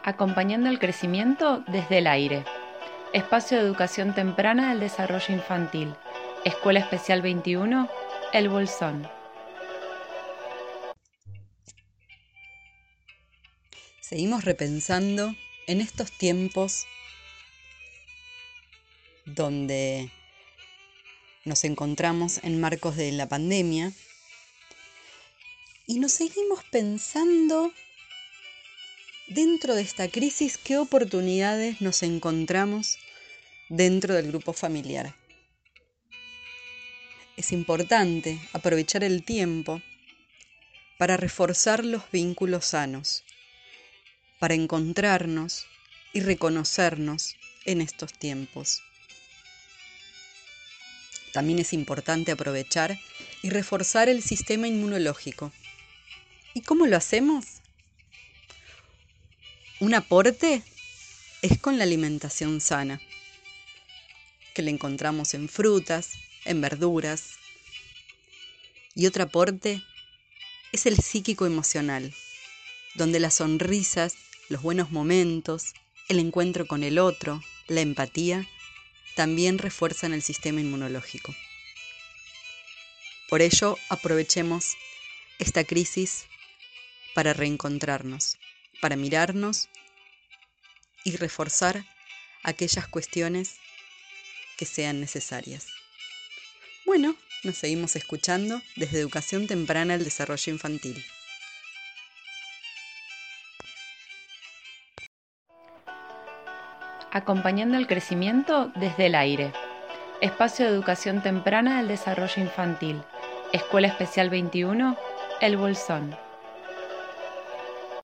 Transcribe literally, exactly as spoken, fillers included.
Acompañando el crecimiento desde el aire. Espacio de educación temprana del desarrollo infantil. Escuela Especial veintiuno, El Bolsón. Seguimos repensando en estos tiempos donde nos encontramos en marcos de la pandemia y nos seguimos pensando dentro de esta crisis qué oportunidades nos encontramos dentro del grupo familiar. Es importante aprovechar el tiempo para reforzar los vínculos sanos, para encontrarnos y reconocernos en estos tiempos. También es importante aprovechar y reforzar el sistema inmunológico. ¿Y cómo lo hacemos? Un aporte es con la alimentación sana, que la encontramos en frutas, en verduras. Y otro aporte es el psíquico emocional, donde las sonrisas, los buenos momentos, el encuentro con el otro, la empatía, también refuerzan el sistema inmunológico. Por ello, aprovechemos esta crisis para reencontrarnos, para mirarnos y reforzar aquellas cuestiones que sean necesarias. Bueno, nos seguimos escuchando desde Educación Temprana al Desarrollo Infantil. Acompañando el crecimiento desde el aire. Espacio de educación temprana del desarrollo infantil. Escuela Especial veintiuno, El Bolsón.